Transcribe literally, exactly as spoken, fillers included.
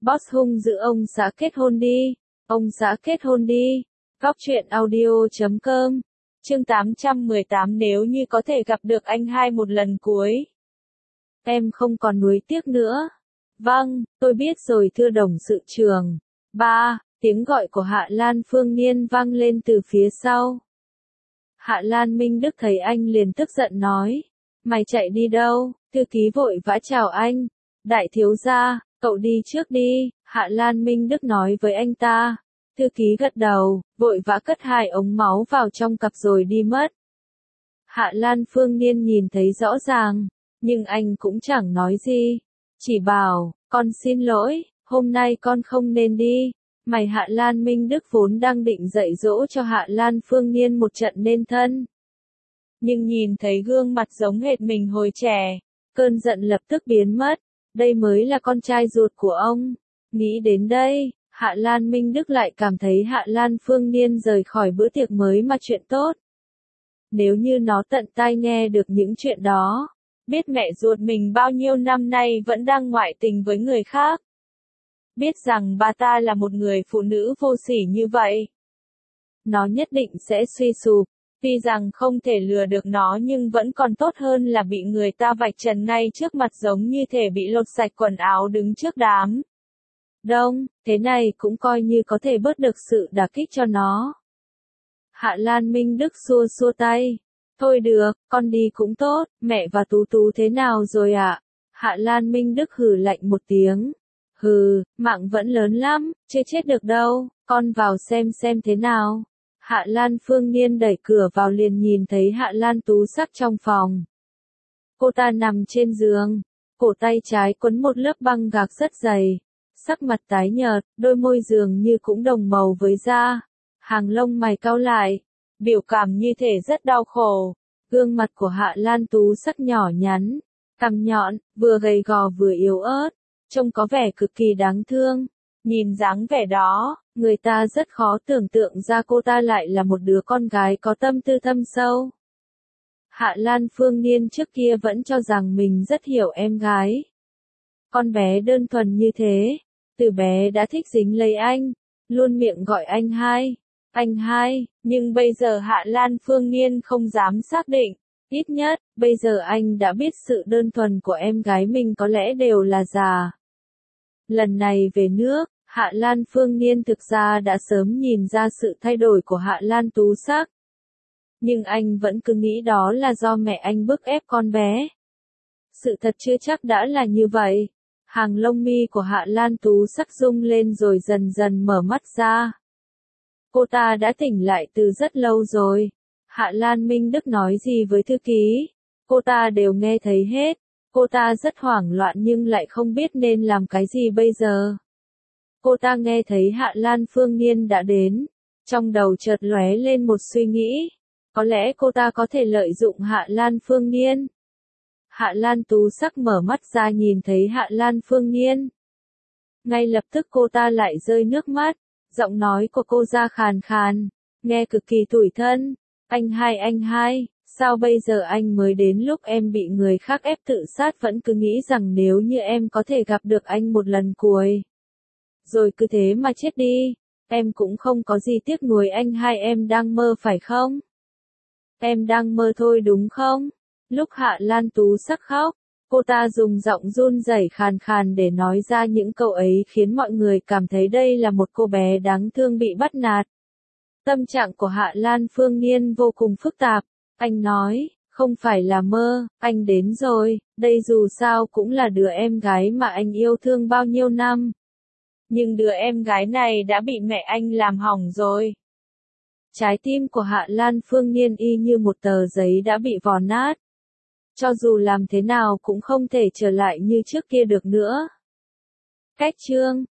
Boss hung dữ ông xã kết hôn đi. Ông xã kết hôn đi. Góc truyện audio chấm com. Chương tám trăm mười tám nếu như có thể gặp được anh hai một lần cuối. Em không còn nuối tiếc nữa. Vâng, tôi biết rồi thưa đồng sự trường. Ba, tiếng gọi của Hạ Lan Phương Niên vang lên từ phía sau. Hạ Lan Minh Đức thấy anh liền tức giận nói. Mày chạy đi đâu? Thư ký vội vã chào anh. Đại thiếu gia, cậu đi trước đi, Hạ Lan Minh Đức nói với anh ta. Thư ký gật đầu, vội vã cất hai ống máu vào trong cặp rồi đi mất. Hạ Lan Phương Niên nhìn thấy rõ ràng, nhưng anh cũng chẳng nói gì. Chỉ bảo, con xin lỗi, hôm nay con không nên đi. Mày Hạ Lan Minh Đức vốn đang định dạy dỗ cho Hạ Lan Phương Niên một trận nên thân. Nhưng nhìn thấy gương mặt giống hệt mình hồi trẻ, cơn giận lập tức biến mất. Đây mới là con trai ruột của ông. Nghĩ đến đây, Hạ Lan Minh Đức lại cảm thấy Hạ Lan Phương Niên rời khỏi bữa tiệc mới mà chuyện tốt. Nếu như nó tận tai nghe được những chuyện đó, biết mẹ ruột mình bao nhiêu năm nay vẫn đang ngoại tình với người khác. Biết rằng bà ta là một người phụ nữ vô sỉ như vậy. Nó nhất định sẽ suy sụp. Tuy rằng không thể lừa được nó nhưng vẫn còn tốt hơn là bị người ta vạch trần ngay trước mặt giống như thể bị lột sạch quần áo đứng trước đám đông, thế này cũng coi như có thể bớt được sự đả kích cho nó. Hạ Lan Minh Đức xua xua tay. Thôi được, con đi cũng tốt, mẹ và Tú Tú thế nào rồi ạ? À? Hạ Lan Minh Đức hừ lạnh một tiếng. Hừ, mạng vẫn lớn lắm, chưa chết được đâu, con vào xem xem thế nào. Hạ Lan Phương Niên đẩy cửa vào liền nhìn thấy Hạ Lan Tú Sắc trong phòng. Cô ta nằm trên giường, cổ tay trái quấn một lớp băng gạc rất dày, sắc mặt tái nhợt, đôi môi dường như cũng đồng màu với da, hàng lông mày cau lại, biểu cảm như thể rất đau khổ. Gương mặt của Hạ Lan Tú Sắc nhỏ nhắn, cằm nhọn, vừa gầy gò vừa yếu ớt, trông có vẻ cực kỳ đáng thương. Nhìn dáng vẻ đó, người ta rất khó tưởng tượng ra cô ta lại là một đứa con gái có tâm tư thâm sâu. Hạ Lan Phương Niên trước kia vẫn cho rằng mình rất hiểu em gái. Con bé đơn thuần như thế, từ bé đã thích dính lấy anh, luôn miệng gọi anh hai, anh hai, nhưng bây giờ Hạ Lan Phương Niên không dám xác định, ít nhất, bây giờ anh đã biết sự đơn thuần của em gái mình có lẽ đều là giả. Lần này về nước, Hạ Lan Phương Niên thực ra đã sớm nhìn ra sự thay đổi của Hạ Lan Tú Sắc. Nhưng anh vẫn cứ nghĩ đó là do mẹ anh bức ép con bé. Sự thật chưa chắc đã là như vậy. Hàng lông mi của Hạ Lan Tú Sắc rung lên rồi dần dần mở mắt ra. Cô ta đã tỉnh lại từ rất lâu rồi. Hạ Lan Minh Đức nói gì với thư ký, cô ta đều nghe thấy hết. Cô ta rất hoảng loạn nhưng lại không biết nên làm cái gì bây giờ. Cô ta nghe thấy Hạ Lan Phương Niên đã đến. Trong đầu chợt lóe lên một suy nghĩ. Có lẽ cô ta có thể lợi dụng Hạ Lan Phương Niên. Hạ Lan Tú Sắc mở mắt ra nhìn thấy Hạ Lan Phương Niên. Ngay lập tức cô ta lại rơi nước mắt. Giọng nói của cô ra khàn khàn. Nghe cực kỳ tủi thân. Anh hai anh hai. Sao bây giờ anh mới đến lúc em bị người khác ép tự sát vẫn cứ nghĩ rằng nếu như em có thể gặp được anh một lần cuối. Rồi cứ thế mà chết đi. Em cũng không có gì tiếc nuối anh hai em đang mơ phải không? Em đang mơ thôi đúng không? Lúc Hạ Lan Tú Sắc khóc, cô ta dùng giọng run rẩy khàn khàn để nói ra những câu ấy khiến mọi người cảm thấy đây là một cô bé đáng thương bị bắt nạt. Tâm trạng của Hạ Lan Phương Niên vô cùng phức tạp. Anh nói, không phải là mơ, anh đến rồi, đây dù sao cũng là đứa em gái mà anh yêu thương bao nhiêu năm. Nhưng đứa em gái này đã bị mẹ anh làm hỏng rồi. Trái tim của Hạ Lan Phương Niên y như một tờ giấy đã bị vò nát. Cho dù làm thế nào cũng không thể trở lại như trước kia được nữa. Cách chương